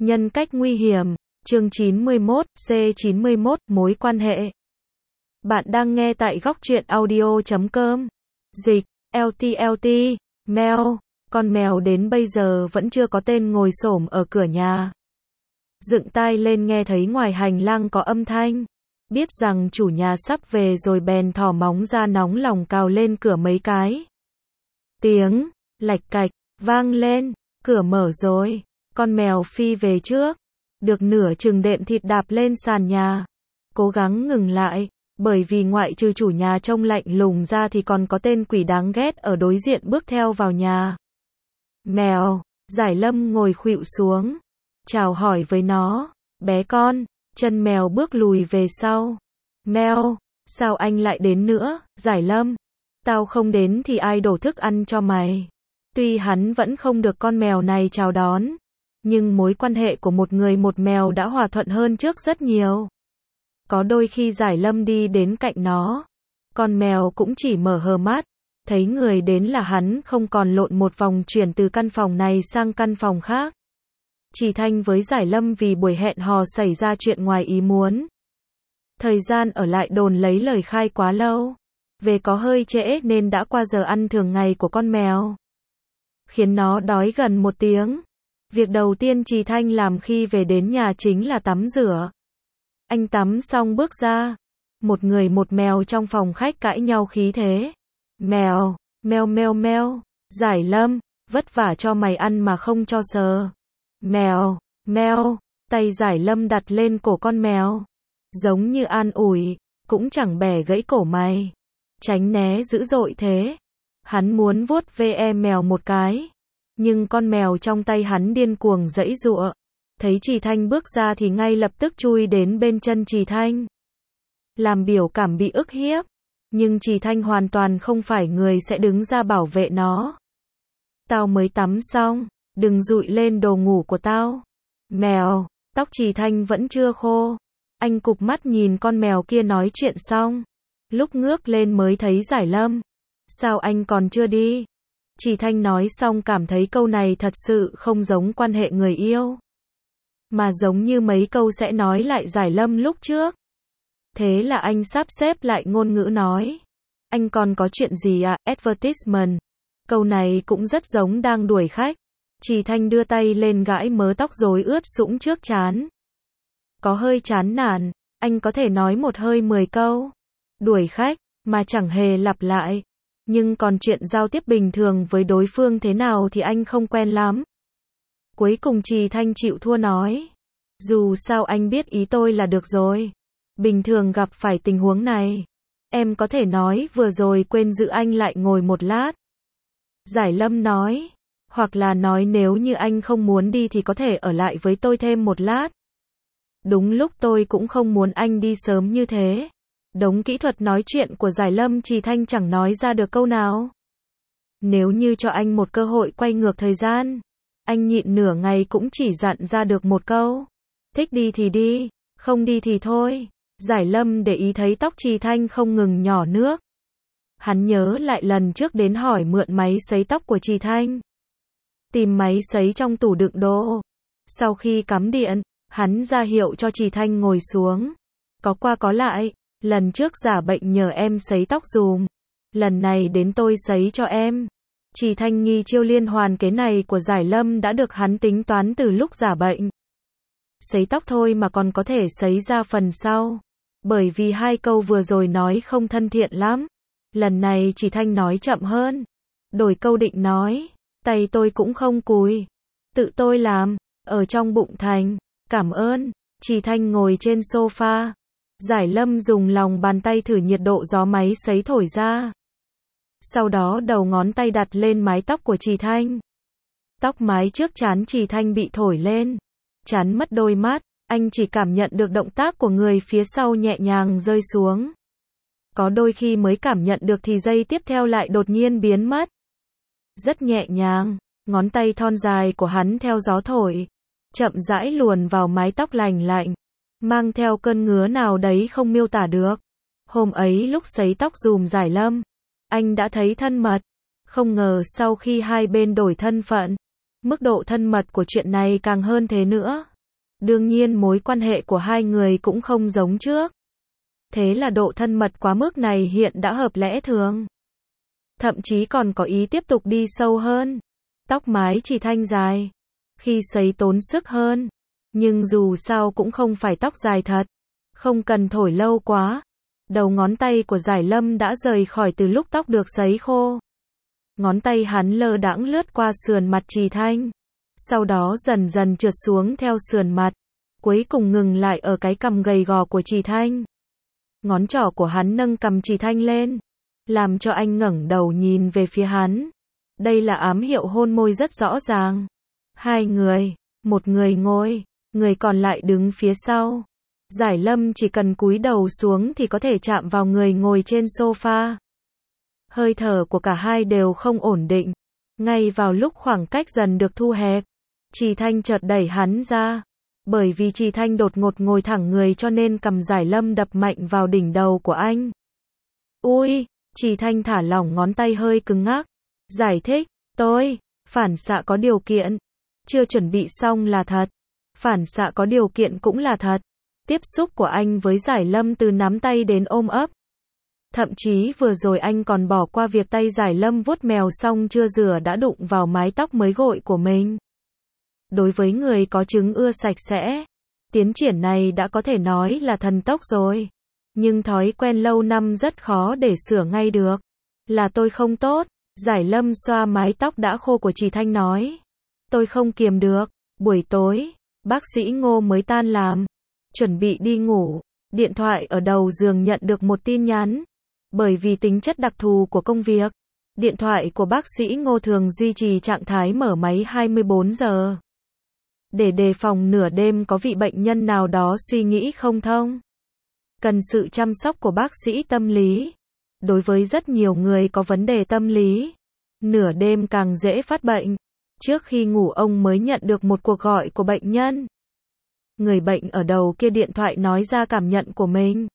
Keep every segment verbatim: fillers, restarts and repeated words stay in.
Nhân cách nguy hiểm, chương chín mươi mốt, C chín mươi mốt, mối quan hệ. Bạn đang nghe tại góc truyện audio chấm com. Dịch, lờ tê lờ tê, Mèo, con mèo đến bây giờ vẫn chưa có tên ngồi xổm ở cửa nhà. Dựng tai lên nghe thấy ngoài hành lang có âm thanh. Biết rằng chủ nhà sắp về rồi bèn thò móng ra nóng lòng cào lên cửa mấy cái. Tiếng, lạch cạch, vang lên, cửa mở rồi. Con mèo phi về trước, được nửa chừng đệm thịt đạp lên sàn nhà. Cố gắng ngừng lại, bởi vì ngoại trừ chủ nhà trông lạnh lùng ra thì còn có tên quỷ đáng ghét ở đối diện bước theo vào nhà. Mèo, Giải Lâm ngồi khuỵu xuống, chào hỏi với nó, bé con, chân mèo bước lùi về sau. Mèo, sao anh lại đến nữa, Giải Lâm? Tao không đến thì ai đổ thức ăn cho mày? Tuy hắn vẫn không được con mèo này chào đón, nhưng mối quan hệ của một người một mèo đã hòa thuận hơn trước rất nhiều. Có đôi khi Giải Lâm đi đến cạnh nó, con mèo cũng chỉ mở hờ mắt, thấy người đến là hắn không còn lộn một vòng chuyển từ căn phòng này sang căn phòng khác. Chỉ Thanh với Giải Lâm vì buổi hẹn hò xảy ra chuyện ngoài ý muốn. Thời gian ở lại đồn lấy lời khai quá lâu, về có hơi trễ nên đã qua giờ ăn thường ngày của con mèo, khiến nó đói gần một tiếng. Việc đầu tiên Trì Thanh làm khi về đến nhà chính là tắm rửa. Anh tắm xong bước ra, một người một mèo trong phòng khách cãi nhau khí thế. Mèo, meo meo meo, Giải Lâm, vất vả cho mày ăn mà không cho sờ. Mèo, meo, tay Giải Lâm đặt lên cổ con mèo, giống như an ủi, cũng chẳng bẻ gãy cổ mày. Tránh né dữ dội thế. Hắn muốn vuốt ve mèo một cái, nhưng con mèo trong tay hắn điên cuồng giãy giụa. Thấy Trì Thanh bước ra thì ngay lập tức chui đến bên chân Trì Thanh, làm biểu cảm bị ức hiếp. Nhưng Trì Thanh hoàn toàn không phải người sẽ đứng ra bảo vệ nó. Tao mới tắm xong, đừng dụi lên đồ ngủ của tao. Mèo, tóc Trì Thanh vẫn chưa khô. Anh cụp mắt nhìn con mèo kia nói chuyện xong, lúc ngước lên mới thấy Giải Lâm. Sao anh còn chưa đi? Trì Thanh nói xong cảm thấy câu này thật sự không giống quan hệ người yêu, mà giống như mấy câu sẽ nói lại Giải Lâm lúc trước. Thế là anh sắp xếp lại ngôn ngữ nói. Anh còn có chuyện gì à, advertisement. Câu này cũng rất giống đang đuổi khách. Trì Thanh đưa tay lên gãi mớ tóc rối ướt sũng trước trán. Có hơi chán nản, anh có thể nói một hơi mười câu. Đuổi khách, mà chẳng hề lặp lại. Nhưng còn chuyện giao tiếp bình thường với đối phương thế nào thì anh không quen lắm. Cuối cùng Trì Thanh chịu thua nói. Dù sao anh biết ý tôi là được rồi. Bình thường gặp phải tình huống này, em có thể nói vừa rồi quên giữ anh lại ngồi một lát. Giải Lâm nói. Hoặc là nói nếu như anh không muốn đi thì có thể ở lại với tôi thêm một lát. Đúng lúc tôi cũng không muốn anh đi sớm như thế. Đống kỹ thuật nói chuyện của Giải Lâm Trì Thanh chẳng nói ra được câu nào. Nếu như cho anh một cơ hội quay ngược thời gian, anh nhịn nửa ngày cũng chỉ dặn ra được một câu. Thích đi thì đi, không đi thì thôi. Giải Lâm để ý thấy tóc Trì Thanh không ngừng nhỏ nước. Hắn nhớ lại lần trước đến hỏi mượn máy sấy tóc của Trì Thanh. Tìm máy sấy trong tủ đựng đồ. Sau khi cắm điện, hắn ra hiệu cho Trì Thanh ngồi xuống. Có qua có lại. Lần trước giả bệnh nhờ em sấy tóc dùm, lần này đến tôi sấy cho em. Trì Thanh nghi chiêu liên hoàn kế này của Giải Lâm đã được hắn tính toán từ lúc giả bệnh. Sấy tóc thôi mà còn có thể sấy ra phần sau. Bởi vì hai câu vừa rồi nói không thân thiện lắm. Lần này Trì Thanh nói chậm hơn. Đổi câu định nói. Tay tôi cũng không cùi. Tự tôi làm. Ở trong bụng thành. Cảm ơn. Trì Thanh ngồi trên sofa. Giải Lâm dùng lòng bàn tay thử nhiệt độ gió máy sấy thổi ra. Sau đó đầu ngón tay đặt lên mái tóc của Trì Thanh. Tóc mái trước trán Trì Thanh bị thổi lên. Chán mất đôi mắt, anh chỉ cảm nhận được động tác của người phía sau nhẹ nhàng rơi xuống. Có đôi khi mới cảm nhận được thì giây tiếp theo lại đột nhiên biến mất. Rất nhẹ nhàng, ngón tay thon dài của hắn theo gió thổi, chậm rãi luồn vào mái tóc lành lạnh, mang theo cơn ngứa nào đấy không miêu tả được. Hôm ấy lúc sấy tóc dùm Giải Lâm, anh đã thấy thân mật. Không ngờ sau khi hai bên đổi thân phận, mức độ thân mật của chuyện này càng hơn thế nữa. Đương nhiên mối quan hệ của hai người cũng không giống trước. Thế là độ thân mật quá mức này hiện đã hợp lẽ thường. Thậm chí còn có ý tiếp tục đi sâu hơn. Tóc mái Trì Thanh dài. Khi sấy tốn sức hơn. Nhưng dù sao cũng không phải tóc dài thật. Không cần thổi lâu quá. Đầu ngón tay của Giải Lâm đã rời khỏi từ lúc tóc được sấy khô. Ngón tay hắn lơ đãng lướt qua sườn mặt Trì Thanh. Sau đó dần dần trượt xuống theo sườn mặt. Cuối cùng ngừng lại ở cái cằm gầy gò của Trì Thanh. Ngón trỏ của hắn nâng cằm Trì Thanh lên. Làm cho anh ngẩng đầu nhìn về phía hắn. Đây là ám hiệu hôn môi rất rõ ràng. Hai người, một người ngồi, người còn lại đứng phía sau. Giải Lâm chỉ cần cúi đầu xuống thì có thể chạm vào người ngồi trên sofa. Hơi thở của cả hai đều không ổn định. Ngay vào lúc khoảng cách dần được thu hẹp, Trì Thanh chợt đẩy hắn ra. Bởi vì Trì Thanh đột ngột ngồi thẳng người cho nên cằm Giải Lâm đập mạnh vào đỉnh đầu của anh. Ui, Trì Thanh thả lỏng ngón tay hơi cứng ngắc. Giải thích, tôi, phản xạ có điều kiện. Chưa chuẩn bị xong là thật. Phản xạ có điều kiện cũng là thật. Tiếp xúc của anh với Giải Lâm từ nắm tay đến ôm ấp. Thậm chí vừa rồi anh còn bỏ qua việc tay Giải Lâm vuốt mèo xong chưa rửa đã đụng vào mái tóc mới gội của mình. Đối với người có chứng ưa sạch sẽ, tiến triển này đã có thể nói là thần tốc rồi. Nhưng thói quen lâu năm rất khó để sửa ngay được. Là tôi không tốt. Giải Lâm xoa mái tóc đã khô của Trì Thanh nói. Tôi không kiềm được. Buổi tối, bác sĩ Ngô mới tan làm. Chuẩn bị đi ngủ. Điện thoại ở đầu giường nhận được một tin nhắn. Bởi vì tính chất đặc thù của công việc, điện thoại của bác sĩ Ngô thường duy trì trạng thái mở máy hai mươi bốn giờ. Để đề phòng nửa đêm có vị bệnh nhân nào đó suy nghĩ không thông. Cần sự chăm sóc của bác sĩ tâm lý. Đối với rất nhiều người có vấn đề tâm lý, nửa đêm càng dễ phát bệnh. Trước khi ngủ ông mới nhận được một cuộc gọi của bệnh nhân. Người bệnh ở đầu kia điện thoại nói ra cảm nhận của mình.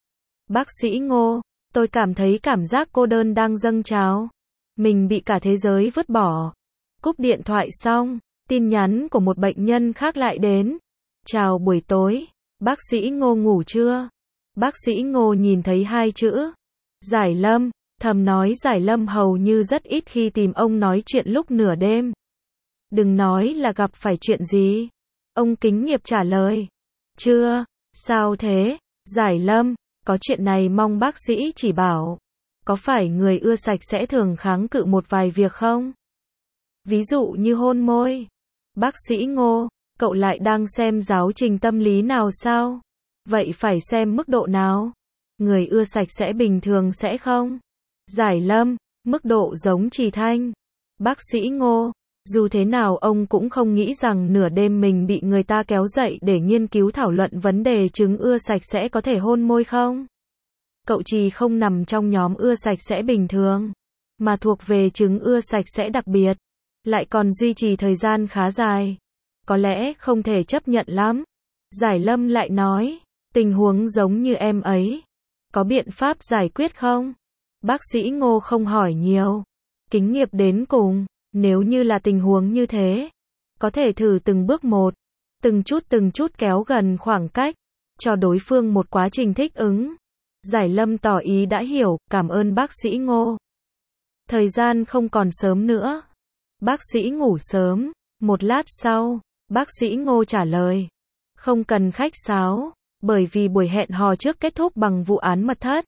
Bác sĩ Ngô, tôi cảm thấy cảm giác cô đơn đang dâng trào. Mình bị cả thế giới vứt bỏ. Cúp điện thoại xong, tin nhắn của một bệnh nhân khác lại đến. Chào buổi tối, bác sĩ Ngô ngủ chưa? Bác sĩ Ngô nhìn thấy hai chữ. Giải Lâm, thầm nói Giải Lâm hầu như rất ít khi tìm ông nói chuyện lúc nửa đêm. Đừng nói là gặp phải chuyện gì. Ông kính nghiệp trả lời. Chưa, sao thế? Giải Lâm, có chuyện này mong bác sĩ chỉ bảo. Có phải người ưa sạch sẽ thường kháng cự một vài việc không? Ví dụ như hôn môi. Bác sĩ Ngô, cậu lại đang xem giáo trình tâm lý nào sao? Vậy phải xem mức độ nào? Người ưa sạch sẽ bình thường sẽ không? Giải Lâm, mức độ giống Trì Thanh. Bác sĩ Ngô, dù thế nào ông cũng không nghĩ rằng nửa đêm mình bị người ta kéo dậy để nghiên cứu thảo luận vấn đề chứng ưa sạch sẽ có thể hôn môi không? Cậu Trì không nằm trong nhóm ưa sạch sẽ bình thường, mà thuộc về chứng ưa sạch sẽ đặc biệt, lại còn duy trì thời gian khá dài. Có lẽ không thể chấp nhận lắm. Giải Lâm lại nói, tình huống giống như em ấy. Có biện pháp giải quyết không? Bác sĩ Ngô không hỏi nhiều. Kính nghiệp đến cùng, nếu như là tình huống như thế, có thể thử từng bước một, từng chút từng chút kéo gần khoảng cách, cho đối phương một quá trình thích ứng. Giải Lâm tỏ ý đã hiểu, cảm ơn bác sĩ Ngô. Thời gian không còn sớm nữa. Bác sĩ ngủ sớm. Một lát sau, bác sĩ Ngô trả lời. Không cần khách sáo, bởi vì buổi hẹn hò trước kết thúc bằng vụ án mật thất.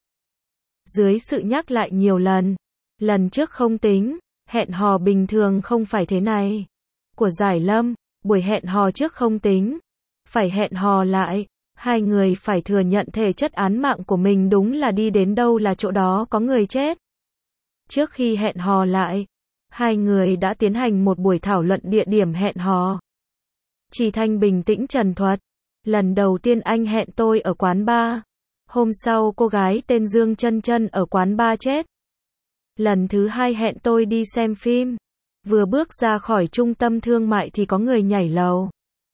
Dưới sự nhắc lại nhiều lần, lần trước không tính, hẹn hò bình thường không phải thế này. Của Giải Lâm, buổi hẹn hò trước không tính, phải hẹn hò lại. Hai người phải thừa nhận thể chất án mạng của mình đúng là đi đến đâu là chỗ đó có người chết. Trước khi hẹn hò lại, hai người đã tiến hành một buổi thảo luận địa điểm hẹn hò. Trì Thanh bình tĩnh trần thuật. Lần đầu tiên anh hẹn tôi ở quán bar. Hôm sau cô gái tên Dương Chân Chân ở quán bar chết. Lần thứ hai hẹn tôi đi xem phim. Vừa bước ra khỏi trung tâm thương mại thì có người nhảy lầu.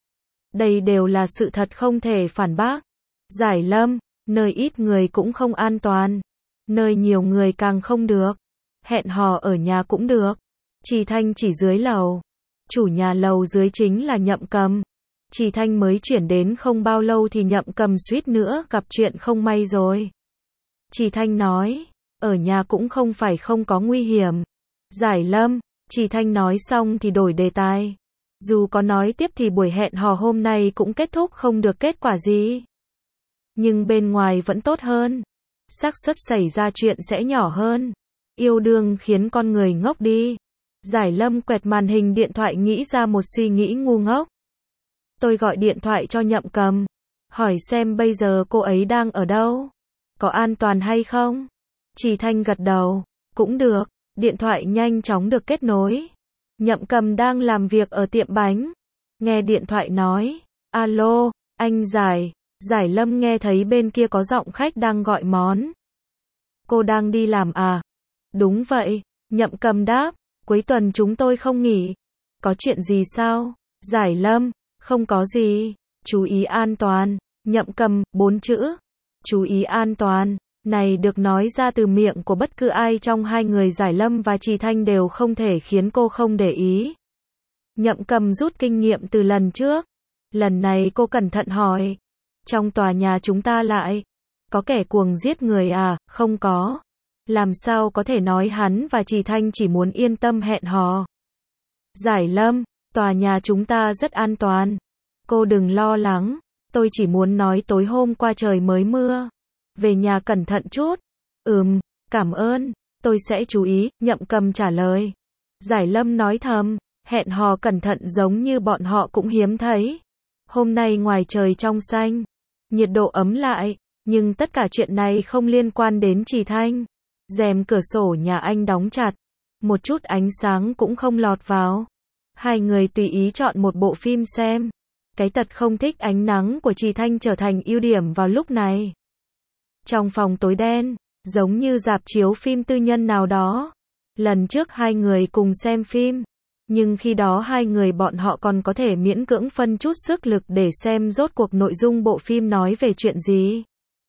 Đây đều là sự thật không thể phản bác. Giải Lâm, nơi ít người cũng không an toàn. Nơi nhiều người càng không được. Hẹn hò ở nhà cũng được. Trì Thanh chỉ dưới lầu. Chủ nhà lầu dưới chính là Nhậm Cầm. Trì Thanh mới chuyển đến không bao lâu thì Nhậm Cầm suýt nữa gặp chuyện không may rồi. Trì Thanh nói, ở nhà cũng không phải không có nguy hiểm. Giải Lâm, Trì Thanh nói xong thì đổi đề tài. Dù có nói tiếp thì buổi hẹn hò hôm nay cũng kết thúc không được kết quả gì. Nhưng bên ngoài vẫn tốt hơn. Xác suất xảy ra chuyện sẽ nhỏ hơn. Yêu đương khiến con người ngốc đi. Giải Lâm quẹt màn hình điện thoại nghĩ ra một suy nghĩ ngu ngốc. Tôi gọi điện thoại cho Nhậm Cầm. Hỏi xem bây giờ cô ấy đang ở đâu. Có an toàn hay không? Trì Thanh gật đầu. Cũng được. Điện thoại nhanh chóng được kết nối. Nhậm Cầm đang làm việc ở tiệm bánh. Nghe điện thoại nói. Alo, anh Giải. Giải Lâm nghe thấy bên kia có giọng khách đang gọi món. Cô đang đi làm à? Đúng vậy. Nhậm Cầm đáp. Cuối tuần chúng tôi không nghỉ. Có chuyện gì sao? Giải Lâm. Không có gì. Chú ý an toàn. Nhậm Cầm, bốn chữ. Chú ý an toàn. Này được nói ra từ miệng của bất cứ ai trong hai người Giải Lâm và Trì Thanh đều không thể khiến cô không để ý. Nhậm Cầm rút kinh nghiệm từ lần trước. Lần này cô cẩn thận hỏi. Trong tòa nhà chúng ta lại có kẻ cuồng giết người à? Không có. Làm sao có thể nói hắn và Trì Thanh chỉ muốn yên tâm hẹn hò. Giải Lâm, tòa nhà chúng ta rất an toàn. Cô đừng lo lắng. Tôi chỉ muốn nói tối hôm qua trời mới mưa. Về nhà cẩn thận chút. Ừm, cảm ơn. Tôi sẽ chú ý, Nhậm Cầm trả lời. Giải Lâm nói thầm, hẹn hò cẩn thận giống như bọn họ cũng hiếm thấy. Hôm nay ngoài trời trong xanh, nhiệt độ ấm lại, nhưng tất cả chuyện này không liên quan đến Trì Thanh. Rèm cửa sổ nhà anh đóng chặt, một chút ánh sáng cũng không lọt vào. Hai người tùy ý chọn một bộ phim xem. Cái tật không thích ánh nắng của Trì Thanh trở thành ưu điểm vào lúc này. Trong phòng tối đen, giống như rạp chiếu phim tư nhân nào đó. Lần trước hai người cùng xem phim, nhưng khi đó hai người bọn họ còn có thể miễn cưỡng phân chút sức lực để xem rốt cuộc nội dung bộ phim nói về chuyện gì.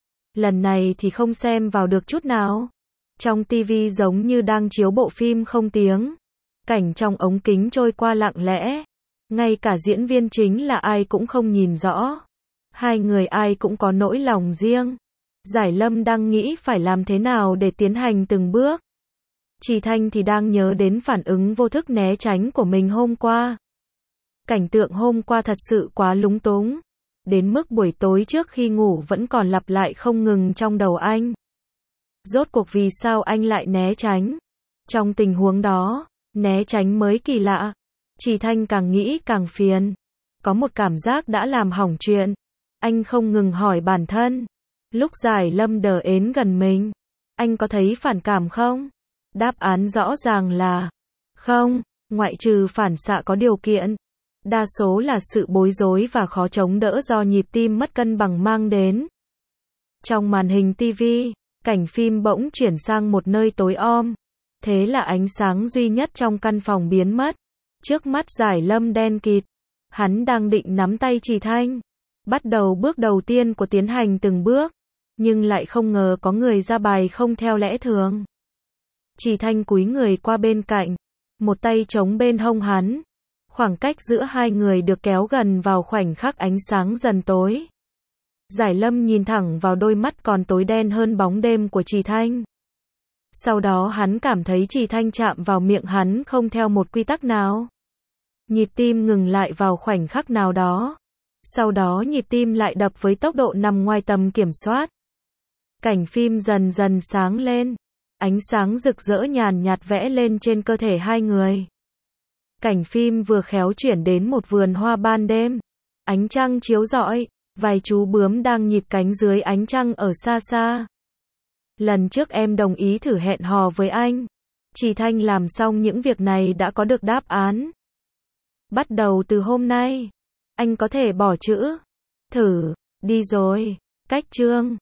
Lần này thì không xem vào được chút nào. Trong tivi giống như đang chiếu bộ phim không tiếng. Cảnh trong ống kính trôi qua lặng lẽ. Ngay cả diễn viên chính là ai cũng không nhìn rõ. Hai người ai cũng có nỗi lòng riêng. Giải Lâm đang nghĩ phải làm thế nào để tiến hành từng bước. Trì Thanh thì đang nhớ đến phản ứng vô thức né tránh của mình hôm qua. Cảnh tượng hôm qua thật sự quá lúng túng. Đến mức buổi tối trước khi ngủ vẫn còn lặp lại không ngừng trong đầu anh. Rốt cuộc vì sao anh lại né tránh? Trong tình huống đó, né tránh mới kỳ lạ. Trì Thanh càng nghĩ càng phiền. Có một cảm giác đã làm hỏng chuyện. Anh không ngừng hỏi bản thân. Lúc Giải Lâm đờ ến gần mình, anh có thấy phản cảm không? Đáp án rõ ràng là không, ngoại trừ phản xạ có điều kiện. Đa số là sự bối rối và khó chống đỡ do nhịp tim mất cân bằng mang đến. Trong màn hình tivi, cảnh phim bỗng chuyển sang một nơi tối om. Thế là ánh sáng duy nhất trong căn phòng biến mất. Trước mắt Giải Lâm đen kịt. Hắn đang định nắm tay Trì Thanh. Bắt đầu bước đầu tiên của tiến hành từng bước. Nhưng lại không ngờ có người ra bài không theo lẽ thường. Trì Thanh cúi người qua bên cạnh. Một tay chống bên hông hắn. Khoảng cách giữa hai người được kéo gần vào khoảnh khắc ánh sáng dần tối. Giải Lâm nhìn thẳng vào đôi mắt còn tối đen hơn bóng đêm của Trì Thanh. Sau đó hắn cảm thấy Trì Thanh chạm vào miệng hắn không theo một quy tắc nào. Nhịp tim ngừng lại vào khoảnh khắc nào đó. Sau đó nhịp tim lại đập với tốc độ nằm ngoài tầm kiểm soát. Cảnh phim dần dần sáng lên. Ánh sáng rực rỡ nhàn nhạt vẽ lên trên cơ thể hai người. Cảnh phim vừa khéo chuyển đến một vườn hoa ban đêm. Ánh trăng chiếu rọi, vài chú bướm đang nhịp cánh dưới ánh trăng ở xa xa. Lần trước em đồng ý thử hẹn hò với anh. Trì Thanh làm xong những việc này đã có được đáp án. Bắt đầu từ hôm nay, anh có thể bỏ chữ thử đi rồi. Cách chương